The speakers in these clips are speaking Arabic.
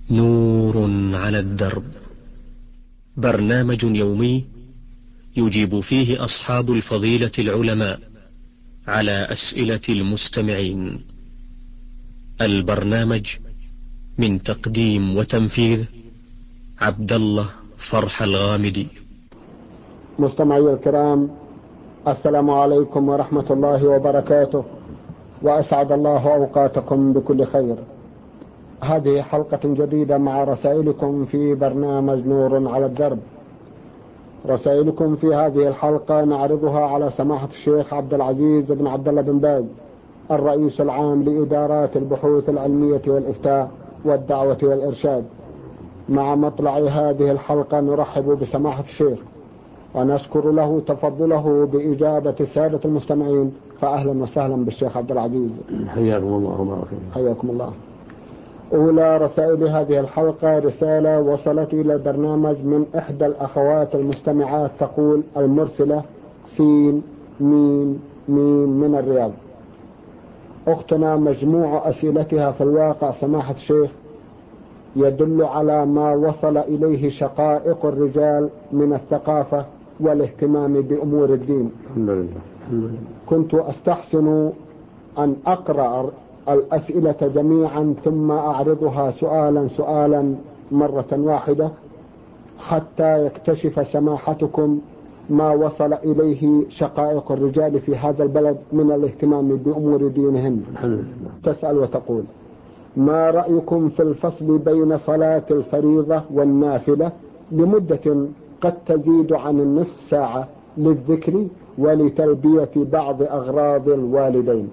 نور على الدرب، برنامج يومي يجيب فيه أصحاب الفضيلة العلماء على أسئلة المستمعين. البرنامج من تقديم وتنفيذ عبد الله فرح الغامدي. مستمعي الكرام، السلام عليكم ورحمة الله وبركاته، وأسعد الله أوقاتكم بكل خير. هذه حلقة جديدة مع رسائلكم في برنامج نور على الدرب. رسائلكم في هذه الحلقة نعرضها على سماحة الشيخ عبد العزيز بن عبد الله بن باز، الرئيس العام لإدارات البحوث العلمية والإفتاء والدعوة والإرشاد. مع مطلع هذه الحلقة نرحب بسماحة الشيخ ونشكر له تفضله بإجابة السادة المستمعين، فأهلا وسهلا بالشيخ عبد العزيز. حياكم الله وبارك فيكم. حياكم الله. أولى رسائل هذه الحلقة رسالة وصلت إلى البرنامج من إحدى الأخوات المستمعات، تقول المرسلة سين ميم ميم من الرياض. أختنا مجموع أسئلتها في الواقع سماحة الشيخ يدل على ما وصل إليه شقائق الرجال من الثقافة والاهتمام بأمور الدين. الحمد لله. كنت أستحسن أن أقرأ الأسئلة جميعا ثم أعرضها سؤالا مرة واحدة حتى يكتشف سماحتكم ما وصل إليه شقائق الرجال في هذا البلد من الاهتمام بأمور دينهم. تسأل وتقول: ما رأيكم في الفصل بين صلاة الفريضة والنافلة لمدة قد تزيد عن النصف ساعة للذكر ولتلبية بعض أغراض الوالدين؟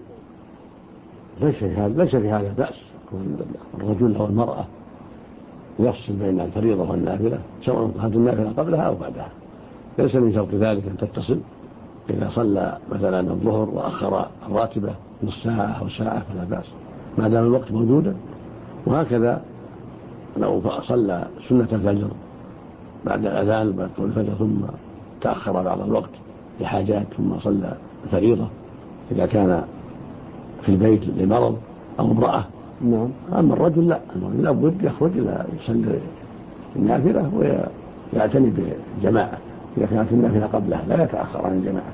ليس في هذا بأس. الرجل أو المرأة يفصل بين الفريضة والنافلة، سواء كانت النافلة قبلها أو بعدها. ليس من شرط ذلك أن تتصل. إذا صلى مثلا الظهر وأخر الراتبة نصف ساعة أو ساعة فلا بأس ما دام الوقت موجودا. وهكذا لو صلى سنة الفجر بعد الأذان بعد طلوع الفجر ثم تأخر بعض الوقت لحاجات ثم صلى الفريضة إذا كان في البيت لمرض أو امرأة. نعم. أما الرجل لا، الرجل لابد يخرج إلى يصلي النافلة ويعتني بالجماعة إذا كانت النافلة قبلها، لا يتأخر عن الجماعة.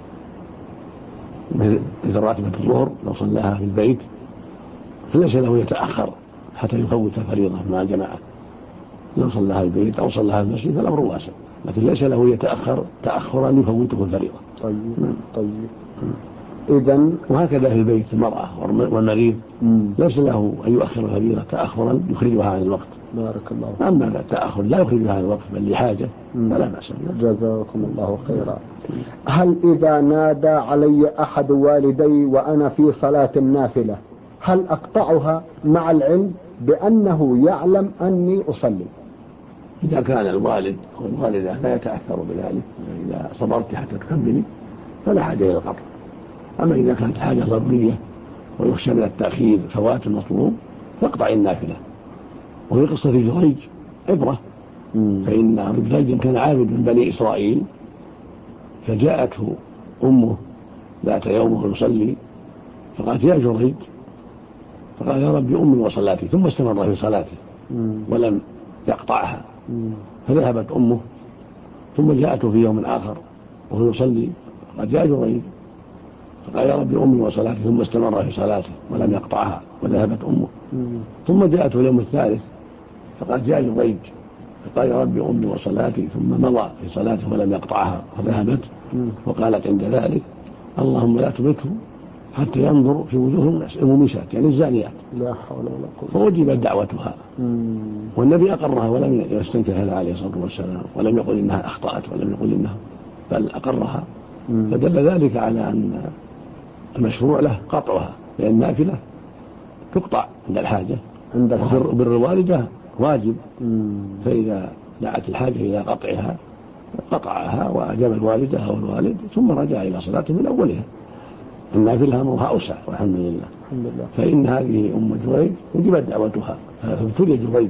إذا راتبة الظهر لو صلاها في البيت فليس له يتأخر حتى يفوت فريضة مع الجماعة. لو صلاها في البيت أو صلاها في المسجد فالأمر واسع، لكن ليس له يتأخر تأخرا يفوته الفريضة. طيب. إذن وهكذا في البيت المرأة والمريض ليس له أن يؤخر الفريضة تأخرا يخرجها عن الوقت. بارك الله. أما التأخر لا يخرجها عن الوقت بل لحاجة فلا بأس. جزاكم الله خيرا. هل إذا نادى علي أحد والدي وأنا في صلاة النافلة هل أقطعها مع العلم بأنه يعلم أني أصلي؟ إذا كان الوالد أو الوالدة لا يتأثر بذلك، إذا صبرت حتى تكملي فلا حاجة إلى القطع. أما إذا كانت حاجة ضرورية ويخشى من التأخير فوات المطلوب فاقطع النافلة. وفي قصة جريج عبرة، فإن جريج كان عابد من بني إسرائيل، فجاءته أمه ذات يوم وهو يصلي فقالت: يا جريج، فقال: يا ربي أمي وصلاتي، ثم استمر في صلاته ولم يقطعها. فذهبت أمه ثم جاءته في يوم آخر وهو يصلي فقال: يا جريج، فقال: يا ربي أمي وصلاتي، ثم استمر في صلاته ولم يقطعها. وذهبت أمه ثم جاءته اليوم الثالث فقال: يا جريج، فقال: يا ربي أمي وصلاتي، ثم مضى في صلاته ولم يقطعها. فذهبت وقالت عند ذلك: اللهم لا تمته حتى ينظر في وجوه الناس المميسات، يعني الزانيات. لا حول ولا قوة. فوجبت دعوتها. والنبي أقرها ولم يستنكر هذا عليه الصلاة والسلام، ولم يقل إنها أخطأت ولم يقل إنها، بل أقرها. فدل ذلك على أن المشروع له قطعها، لأن النافلة تقطع عند الحاجة. بر الوالدة واجب، فإذا دعت الحاجة إلى قطعها قطعها وأجاب الوالدة أو الوالد ثم رجع إلى صلاته من أولها. النافلة أمرها أوسع والحمد لله. فإن هذه أم جريج وجبت دعوتها، فابتلي جريج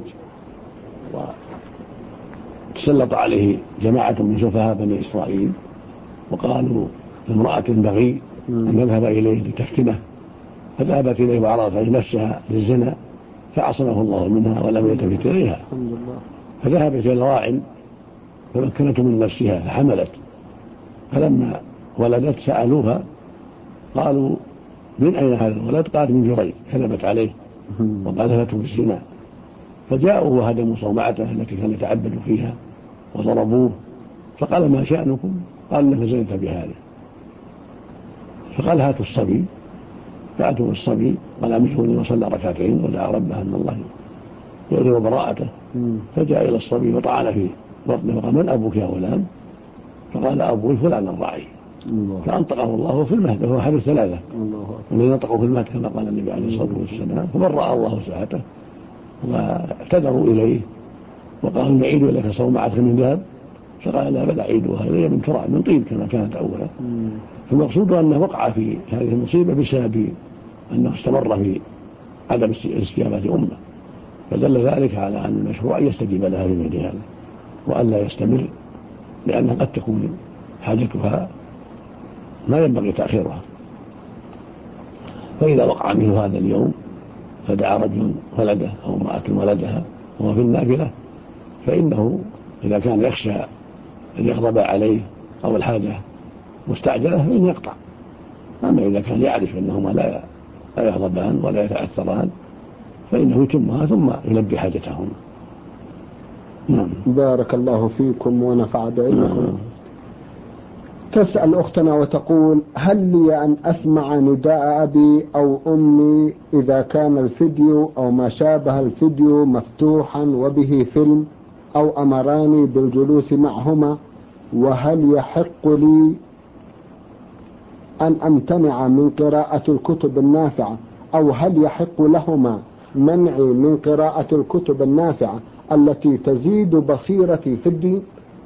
وتسلط عليه جماعة من سفهاء بني إسرائيل وقالوا لامرأة بغي أن نذهب إليه لتفتنه، فذهبت إليه وعرضت عليه نفسها للزنا فعصمه الله منها ولم يلتفت إليها، فذهبت إلى الراعٍ فمكنته من نفسها فحملت، فلما ولدت سألوها قالوا من أين هذا الولد؟ قالت من جريج، كذبت عليه وقذفته بالزنا، فجاءوا وهدموا صومعته التي كان يتعبد فيها وضربوه، فقال ما شأنكم؟ قال لك زنت بهذا، فقال هاتوا الصبي، فأتوا الصبي قال أمشوني وصلى ركعتين ودعا ربه أن الله يؤذن براءته، فجاء إلى الصبي وطعن في بطنه وقال من أبوك يا غلام؟ فقال أبوي فلان الراعي، فأنطقه الله في المهد، وهو أحد الثلاثة الذين نطقوا في المهد كما قال النبي عليه الصلاة والسلام، فبرأ الله ساعته واعتذروا إليه وقالوا نعيد لك صومعتك من ذهب، فقال لا بل أعيدها إلي من تراب من طين كما كانت أولا. فالمقصود أنه وقع في هذه المصيبة بسبب أنه استمر في عدم استجابة أمه، فدل ذلك على أن المشروع يستجيب لها في مثل هذا وأن لا يستمر، لأنها قد تكون حاجتها ما ينبغي تأخيرها. فإذا وقع منه هذا اليوم فدعا رجل ولده أو امرأة ولدها وهو في النافلة، فإنه إذا كان يخشى أن يغضب عليه أو الحاجة مستعجلة فإن يقطع، أما إذا كان يعرف أنهما لا يغضبان ولا يتأثران فإنه يتمها ثم يلبي حاجتهما. بارك الله فيكم ونفع بعلمكم. تسأل أختنا وتقول هل لي أن أسمع نداء أبي أو أمي إذا كان الفيديو أو ما شابه الفيديو مفتوحا وبه فيلم أو أمراني بالجلوس معهما، وهل يحق لي أن أمتنع من قراءة الكتب النافعة، أو هل يحق لهما منعي من قراءة الكتب النافعة التي تزيد بصيرتي في الدين؟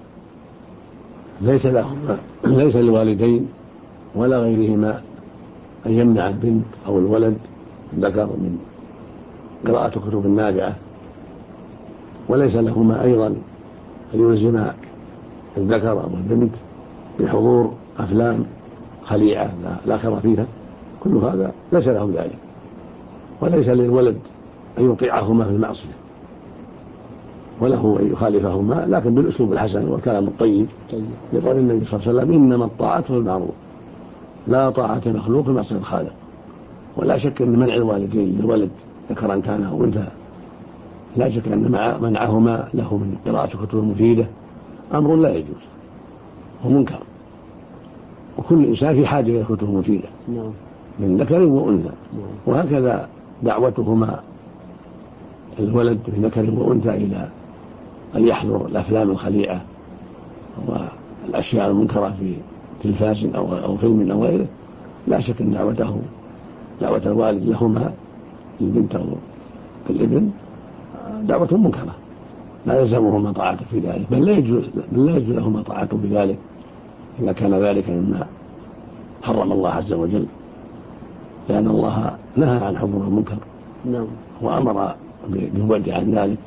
ليس للوالدين ولا غيرهما أن يمنع البنت أو الولد الذكر من قراءة كتب النافعة، وليس لهما أيضا أن يلزم الذكر أو البنت بحضور أفلام خليعة لا خير فيها، كل هذا ليس لهم ذلك. وليس للولد أن يطيعهما في المعصية وله أن يخالفهما، لكن بالأسلوب الحسن والكلام الطيب، لقول النبي صلى الله عليه وسلم إنما الطاعة في المعروف لا طاعة مخلوق في معصية الخالق. ولا شك أن منع الوالدين للولد ذكرا كان أو أنثى، لا شك أن منعهما له من قراءة كتب مفيدة أمر لا يجوز ومنكر، وكل إنسان في حاجة إلى كتب مفيدة من ذكر وأنثى، وهكذا دعوتهما الولد في ذكر وأنثى إلى أن يحضر الأفلام الخليعة والأشياء المنكرة في تلفاز أو فيلم أو غيره، لا شك أن دعوة الوالد لهما البنت أو الابن دعوة منكرة لا يلزمهما طاعته في ذلك، بل لا يجوز لهما طاعته في ذلك إذا كان ذلك مما حرم الله عز وجل، لأن الله نهى عن حضور المنكر وأمر بالبعد عن ذلك،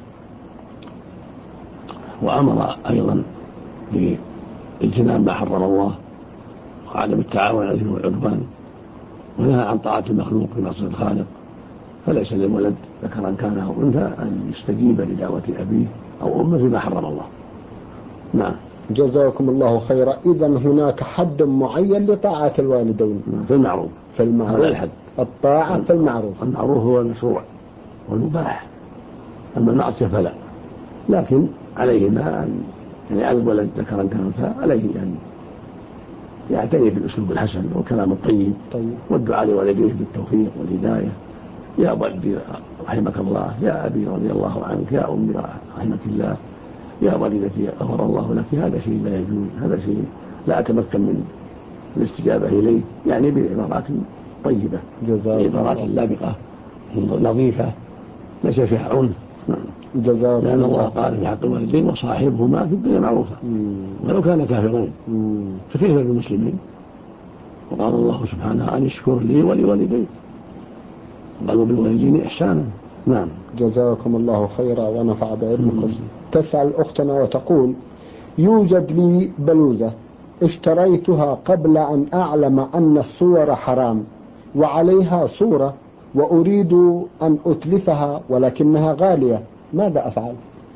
وأمر أيضا باجتناب ما حرم الله وعدم التعاون على الإثم والعدوان، ونهى عن طاعة المخلوق في معصية الخالق. فليس للولد ذكرا كان أو أنثى أن يستجيب لدعوة أبيه أو أمه فيما حرم الله. نعم. جزاكم الله خيرا. إذن هناك حد معين لطاعة الوالدين في المعروف هذا الحد، الطاعة في المعروف. المعروف هو المشروع والمباح، أما المعصية فلا. لكن عليهما أن على الولد ذكرا كان أنثى عليه أن يعتني بالأسلوب الحسن والكلام الطيب والدعاء لوالديه بالتوفيق والهداية. يا والدي رحمك الله، يا أبي رضي الله عنك، يا أمي رحمك الله، يا والدتي غفر الله لك، هذا شيء لا يجوز، هذا شيء لا أتمكن من الاستجابة إليه، يعني بعبارات طيبة، بعبارات لابقة نظيفة ليس فيها عنف. لأن الله قال في حق الوالدين وصاحبهما في الدنيا معروفة ولو كان كافرين، فكيف بالمسلمين؟ وقال الله سبحانه أن اشكر لي ولوالديك، قالوا بالوالدين إحسانا. نعم. جزاكم الله خيرا ونفع بعلمكم. تسأل أختنا وتقول يوجد لي بلوزة اشتريتها قبل أن أعلم أن الصور حرام، وعليها صورة وأريد أن أتلفها ولكنها غالية، ماذا أفعل؟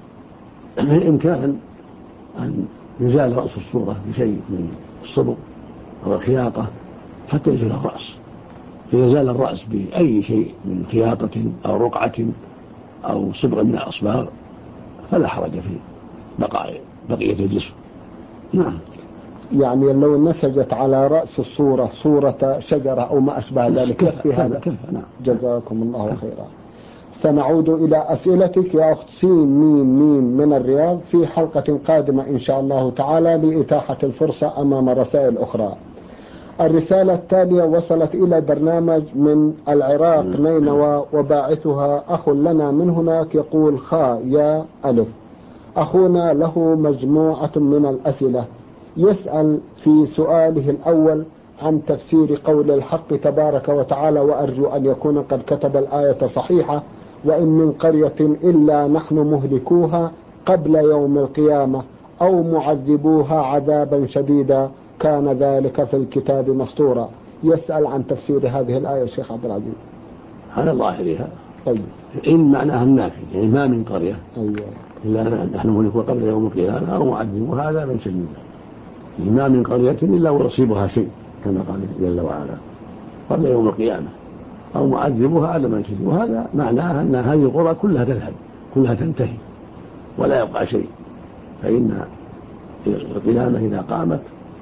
بإمكان أن يزال رأس الصورة بشيء من الصبغ أو الخياطة حتى يزول الرأس. إذا زال الرأس بأي شيء من خياطة أو رقعة أو صبغ من الأصباغ فلا حرج في بقية الجسم. نعم. يعني لو نسجت على رأس الصورة صورة شجرة أو ما أشبه ذلك يكفي هذا؟ نعم. جزاكم الله خيرا. سنعود إلى أسئلتك يا أخت سين ميم من الرياض في حلقة قادمة إن شاء الله تعالى لإتاحة الفرصة أمام رسائل أخرى. الرسالة التالية وصلت إلى برنامج من العراق نينوى، وباعثها أخ لنا من هناك يقول خا يا ألف. أخونا له مجموعة من الأسئلة، يسأل في سؤاله الأول عن تفسير قول الحق تبارك وتعالى: وأرجو أن يكون قد كتب الآية صحيحة: وإن من قرية إلا نحن مهلكوها قبل يوم القيامة أو معذبوها عذابا شديدا كان ذلك في الكتاب مسطورا. يسأل عن تفسير هذه الآية الشيخ عبد العزيز. على ظاهرها طيب. إن معناها النافي، يعني ما من قرية أيوة. إلا نحن مهلكوها قبل يوم القيامة أو معذبوها عذابا شديدا، ما من قرية إلا ويصيبها شيء كما قال جل وعلا قبل يوم القيامة أو معذبوها عذابا شديدا. وهذا معناها أن هذه القرى كلها تذهب، كلها تنتهي ولا يبقى شيء، فإن القيامة إذا قامت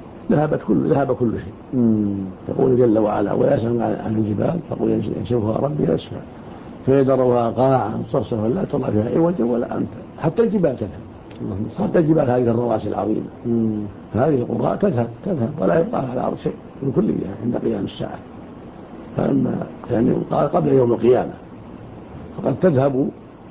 ذهب كل شيء. يقول جل وعلا: ويسأل عن الجبال فقل ينسفها ربي نسفا فيذرها قاعا صفصفا لا ترى فيها عوجا ولا أمتا. حتى الجبال تذهب، حتى الجبال هذه الرواسي العظيمة هذه القرى تذهب ولا يبقى على الأرض شيء من كلها عند قيام الساعة. فأما يعني قال قبل يوم القيامة فقد تذهب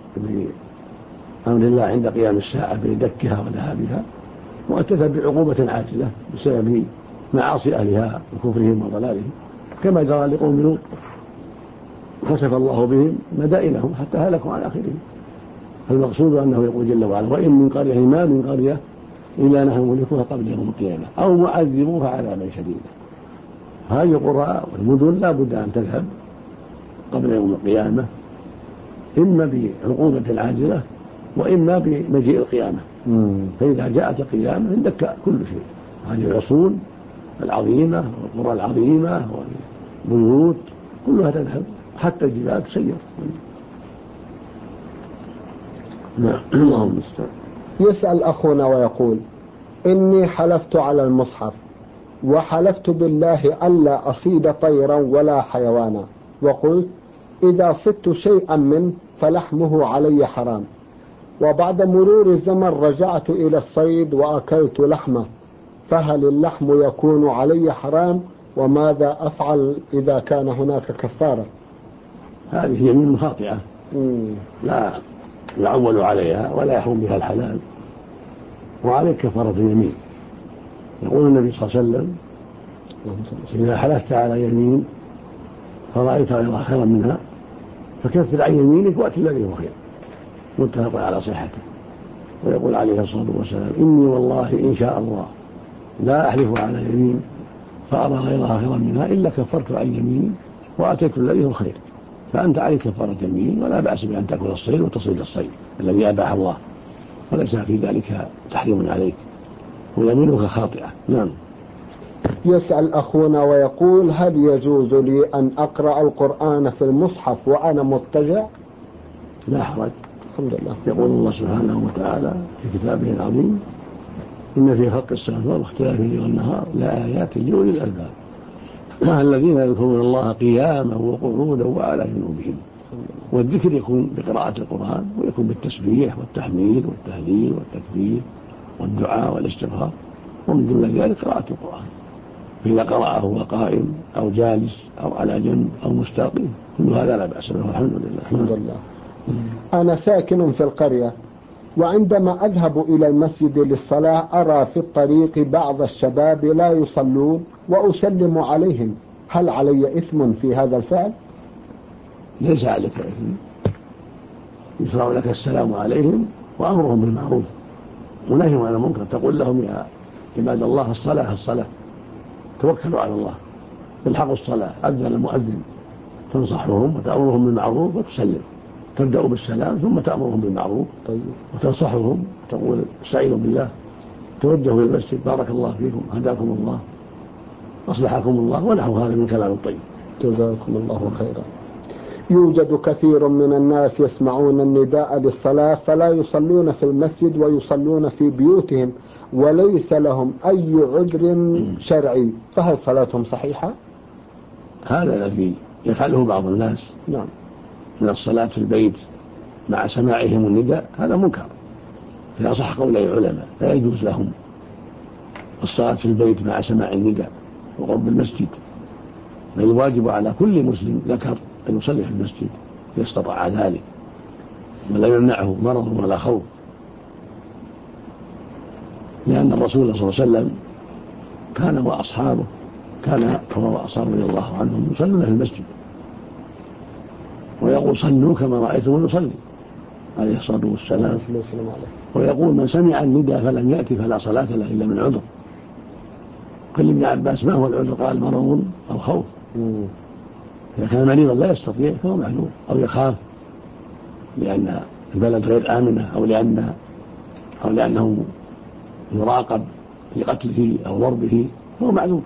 بأمر الله عند قيام الساعة بدكها وذهابها، وتذهب بعقوبة عاجلة بسبب معاصي أهلها وكفرهم وضلالهم، كما جرى لقوم لوط خسف الله بهم مدائنهم حتى هلكوا عن آخرهم. المقصود أنه يقول جل وعلا: وإن من قرية ما من قرية إلا نحن مهلكوها قبل يوم القيامة أو معذبوها عذابا شديدا. هذه القرى والمدن لا بد أن تذهب قبل يوم القيامة، إما بعقوبة عاجلة وإما بمجيء القيامة. فإذا جاءت القيامة اندك كل شيء، هذه العصور العظيمة والقرى العظيمة والبيوت كلها تذهب حتى الجبال تسير. نعم. اللهم المستعان. يسأل أخونا ويقول: إني حلفت على المصحف وحلفت بالله ألا أصيد طيرا ولا حيوانا، وقلت إذا صدت شيئا منه فلحمه علي حرام، وبعد مرور الزمن رجعت إلى الصيد وأكلت لحمه، فهل اللحم يكون علي حرام؟ وماذا أفعل إذا كان هناك كفارة؟ هذه يمين خاطئة لا يعول عليها ولا يحرم بها الحلال، وعليك كفارة اليمين. يقول النبي صلى الله عليه وسلم: إذا حلفت على يمين فرأيت غيرها خيرا منها فكفر عن يمينك وأت الذي هو خير. متفق على صحته. ويقول عليه الصلاة والسلام: إني والله إن شاء الله لا أحلف على يمين فأرى غيرها خيرا منها إلا كفرت عن يميني وأتيت الذي هو خير. فأنت عليك كفارة يمين، ولا بأس بأن تأكل الصيد وتصيد الصيد الذي أباح الله، وليس في ذلك تحريم عليك، ويمينك خاطئة. نعم. يسأل أخونا ويقول: هل يجوز لي أن أقرأ القرآن في المصحف وأنا مضطجع؟ لا حرج. الحمد لله. يقول الله سبحانه وتعالى في كتابه العظيم: إن في خلق السماوات واختلاف الليل والنهار لآيات لأولي الألباب الذين يذكرون الله قياما وقعودا وعلى جنوبهم. والذكر يكون بقراءة القرآن، ويكون بالتسبيح والتحميد والتهليل والتكبير والدعاء والاستغفار، ومن ضمن ذلك قراءة القرآن. فإذا قرأه هو قائم أو جالس أو على جنب أو مستقيم كل هذا لا بأس به. الحمد لله. الحمد لله. أنا ساكن في القرية، وعندما أذهب إلى المسجد للصلاة أرى في الطريق بعض الشباب لا يصلون وأسلم عليهم، هل علي إثم في هذا الفعل؟ ليس عليك إثم، يشرع لك السلام عليهم وأمرهم بالمعروف ونهيهم عن المنكر. تقول لهم: يا عباد الله الصلاة توكلوا على الله، الحقوا الصلاة، أذن المؤذن تنصحهم وتأمرهم بالمعروف وتسلم. تبدأ بالسلام ثم تأمرهم بالمعروف وتنصحهم وتقول استعينوا بالله، توجهوا إلى المسجد بارك الله فيكم هداكم الله أصلحكم الله ونحو هذا من كلام الطيب. جزاكم الله خيرا. يوجد كثير من الناس يسمعون النداء للصلاة فلا يصلون في المسجد ويصلون في بيوتهم وليس لهم أي عذر شرعي، فهل صلاتهم صحيحة؟ هذا الذي يفعله بعض الناس نعم من الصلاة في البيت مع سماعهم النداء هذا منكر في أصح قولي العلماء، لا يجوز لهم الصلاة في البيت مع سماع النداء وقرب المسجد، بل الواجب على كل مسلم ذكر أن يصلي في المسجد إذا استطاع ذلك ولا يمنعه مرض ولا خوف، لأن الرسول صلى الله عليه وسلم كان وأصحابه هو وأصحابه رضي الله عنهم يصلون في المسجد ويقول صلوا كما رأيتم يصلي عليه الصلاة والسلام، ويقول من سمع النداء فلم يأتي فلا صلاة له إلا من عذر. قال ابن عباس ما هو العذر؟ قال مرض أو خوف. إذا كان مريضا لا يستطيع فهو معذور، أو يخاف لأن البلد غير آمنة أو لأنه يراقب في قتله أو ضربه فهو معذور.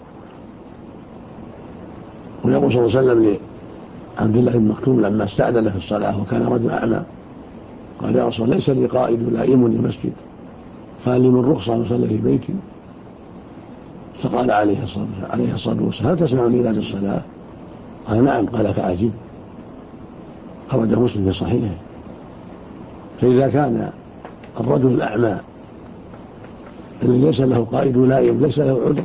ويقول صلى الله عليه وسلم لعبد الله بن مكتوم لما استأذن في الصلاة وكان رجل أعمى قال يا رسول الله ليس لي قائد لائمني المسجد قال لي من رخصة أصلي في بيتي، فقال عليه الصلاة والسلام هل تسمعني إلى الصلاة؟ قال نعم. قال فأجب. خرج مسلم في صحيحه. فإذا كان الرجل الأعمى الذي ليس له قائد لائم ليس له عذر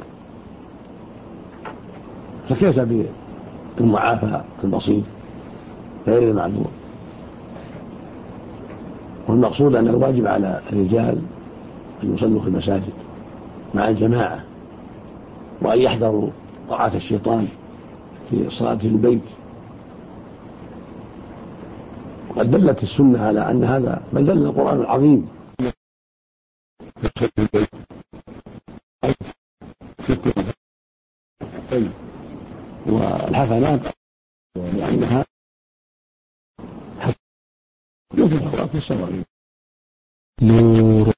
فكيف بالمعافى البسيط غير المعذور؟ والمقصود أن الواجب على الرجال أن يصلوا في المساجد مع الجماعة وأن يحذروا طاعة الشيطان في صلاة البيت. وقد دلت السنة على أن هذا، بل دل القرآن العظيم والحسنات لأنها يوجد في السماء. نور